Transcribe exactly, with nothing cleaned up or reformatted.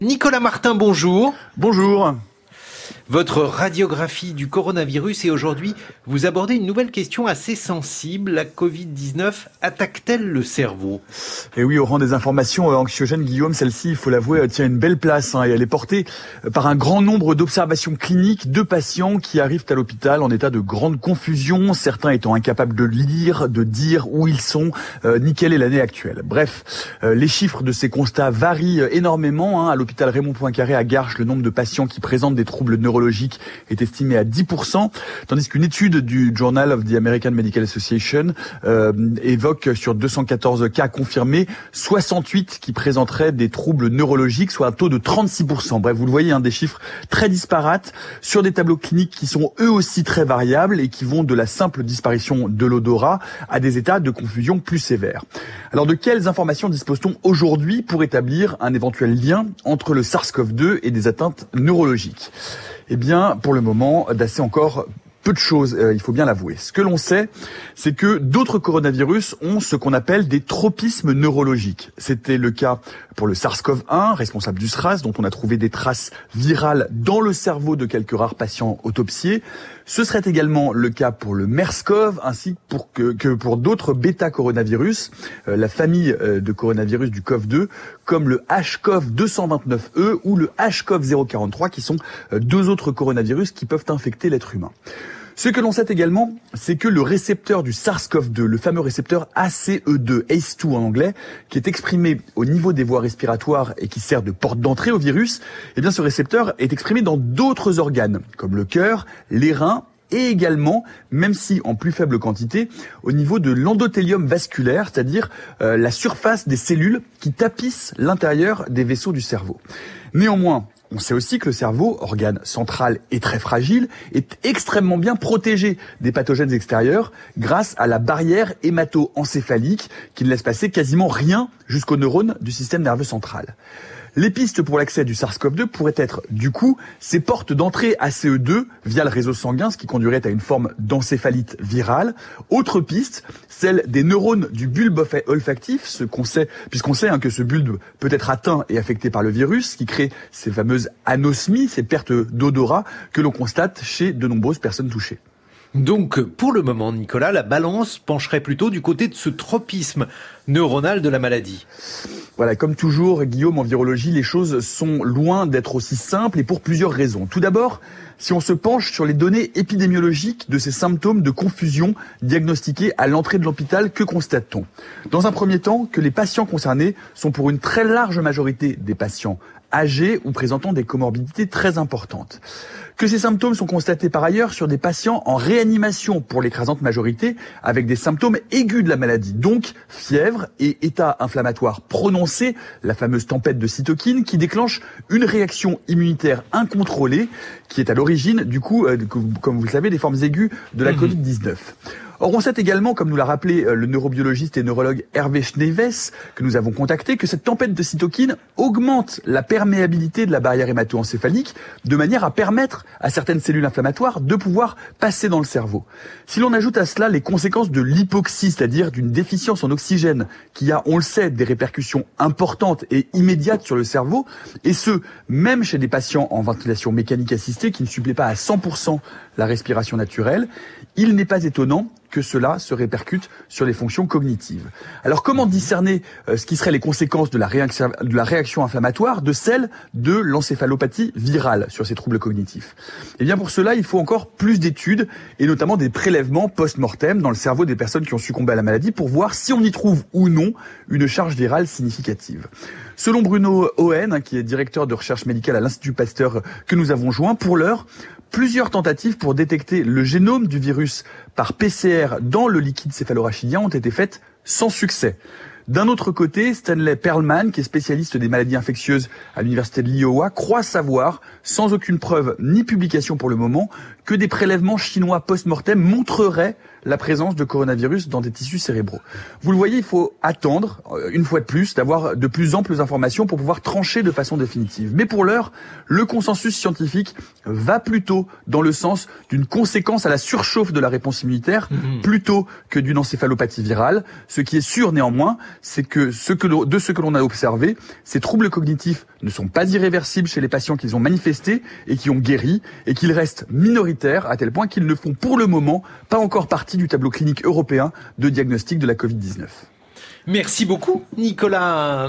Nicolas Martin, bonjour. Bonjour. Votre radiographie du coronavirus et aujourd'hui, vous abordez une nouvelle question assez sensible. La covid dix-neuf attaque-t-elle le cerveau ? Et oui, au rang des informations anxiogènes, Guillaume, celle-ci, il faut l'avouer, tient une belle place hein, et elle est portée par un grand nombre d'observations cliniques de patients qui arrivent à l'hôpital en état de grande confusion, certains étant incapables de lire, de dire où ils sont, euh, ni quelle est l'année actuelle. Bref, euh, les chiffres de ces constats varient énormément. Hein. À l'hôpital Raymond Poincaré à Garches, le nombre de patients qui présentent des troubles neurologiques est estimé à dix pour cent, tandis qu'une étude du Journal of the American Medical Association euh, évoque sur deux cent quatorze cas confirmés, soixante-huit qui présenteraient des troubles neurologiques, soit un taux de trente-six pour cent. Bref, vous le voyez, hein, des chiffres très disparates sur des tableaux cliniques qui sont eux aussi très variables et qui vont de la simple disparition de l'odorat à des états de confusion plus sévères. Alors, de quelles informations dispose-t-on aujourd'hui pour établir un éventuel lien entre le SARS-CoV deux et des atteintes neurologiques ? Eh bien, pour le moment, d'assez encore peu de choses, euh, il faut bien l'avouer. Ce que l'on sait, c'est que d'autres coronavirus ont ce qu'on appelle des tropismes neurologiques. C'était le cas pour le SARS-CoV un, responsable du SRAS, dont on a trouvé des traces virales dans le cerveau de quelques rares patients autopsiés. Ce serait également le cas pour le MERS-CoV, ainsi pour que, que pour d'autres bêta-coronavirus, euh, la famille euh, de coronavirus du C O V deux, comme le H C O V deux cent vingt-neuf E ou le H C O V zéro quarante-trois, qui sont euh, deux autres coronavirus qui peuvent infecter l'être humain. Ce que l'on sait également, c'est que le récepteur du SARS-CoV deux, le fameux récepteur A C E deux, A C E deux en anglais, qui est exprimé au niveau des voies respiratoires et qui sert de porte d'entrée au virus, eh bien ce récepteur est exprimé dans d'autres organes, comme le cœur, les reins, et également, même si en plus faible quantité, au niveau de l'endothélium vasculaire, c'est-à-dire euh, la surface des cellules qui tapissent l'intérieur des vaisseaux du cerveau. Néanmoins, on sait aussi que le cerveau, organe central et très fragile, est extrêmement bien protégé des pathogènes extérieurs grâce à la barrière hémato-encéphalique qui ne laisse passer quasiment rien jusqu'aux neurones du système nerveux central. Les pistes pour l'accès du SARS-CoV deux pourraient être, du coup, ces portes d'entrée A C E deux via le réseau sanguin, ce qui conduirait à une forme d'encéphalite virale. Autre piste, celle des neurones du bulbe olfactif, ce qu'on sait, puisqu'on sait hein, que ce bulbe peut être atteint et affecté par le virus, ce qui crée ces fameuses anosmies, ces pertes d'odorat que l'on constate chez de nombreuses personnes touchées. Donc, pour le moment, Nicolas, la balance pencherait plutôt du côté de ce tropisme neuronal de la maladie. Voilà, comme toujours, Guillaume, en virologie, les choses sont loin d'être aussi simples et pour plusieurs raisons. Tout d'abord, si on se penche sur les données épidémiologiques de ces symptômes de confusion diagnostiqués à l'entrée de l'hôpital, que constate-t-on ? Dans un premier temps, que les patients concernés sont pour une très large majorité des patients âgés ou présentant des comorbidités très importantes. Que ces symptômes sont constatés par ailleurs sur des patients en réanimation pour l'écrasante majorité avec des symptômes aigus de la maladie, donc fièvre et état inflammatoire prononcé, la fameuse tempête de cytokines qui déclenche une réaction immunitaire incontrôlée qui est à l'origine, du coup, euh, comme vous le savez, des formes aiguës de la mmh. covid dix-neuf. Or, on sait également, comme nous l'a rappelé le neurobiologiste et neurologue Hervé Schneeves, que nous avons contacté, que cette tempête de cytokines augmente la perméabilité de la barrière hémato-encéphalique de manière à permettre à certaines cellules inflammatoires de pouvoir passer dans le cerveau. Si l'on ajoute à cela les conséquences de l'hypoxie, c'est-à-dire d'une déficience en oxygène, qui a, on le sait, des répercussions importantes et immédiates sur le cerveau, et ce, même chez des patients en ventilation mécanique assistée qui ne suppléent pas à cent pour cent la respiration naturelle, il n'est pas étonnant que cela se répercute sur les fonctions cognitives. Alors comment discerner euh, ce qui seraient les conséquences de la, réaction, de la réaction inflammatoire de celle de l'encéphalopathie virale sur ces troubles cognitifs ? Eh bien pour cela, il faut encore plus d'études et notamment des prélèvements post-mortem dans le cerveau des personnes qui ont succombé à la maladie pour voir si on y trouve ou non une charge virale significative. Selon Bruno Ohen, qui est directeur de recherche médicale à l'Institut Pasteur que nous avons joint, pour l'heure, plusieurs tentatives pour détecter le génome du virus par P C R dans le liquide céphalorachidien ont été faites sans succès. D'un autre côté, Stanley Perlman, qui est spécialiste des maladies infectieuses à l'université de l'Iowa, croit savoir, sans aucune preuve ni publication pour le moment, que des prélèvements chinois post-mortem montreraient la présence de coronavirus dans des tissus cérébraux. Vous le voyez, il faut attendre, une fois de plus, d'avoir de plus amples informations pour pouvoir trancher de façon définitive. Mais pour l'heure, le consensus scientifique va plutôt dans le sens d'une conséquence à la surchauffe de la réponse immunitaire, mmh. plutôt que d'une encéphalopathie virale. Ce qui est sûr néanmoins, c'est que, ce que de ce que l'on a observé, ces troubles cognitifs ne sont pas irréversibles chez les patients qui ont manifesté et qui ont guéri, et qu'ils restent minoritaires à tel point qu'ils ne font pour le moment pas encore partie du tableau clinique européen de diagnostic de la covid dix-neuf. Merci beaucoup, Nicolas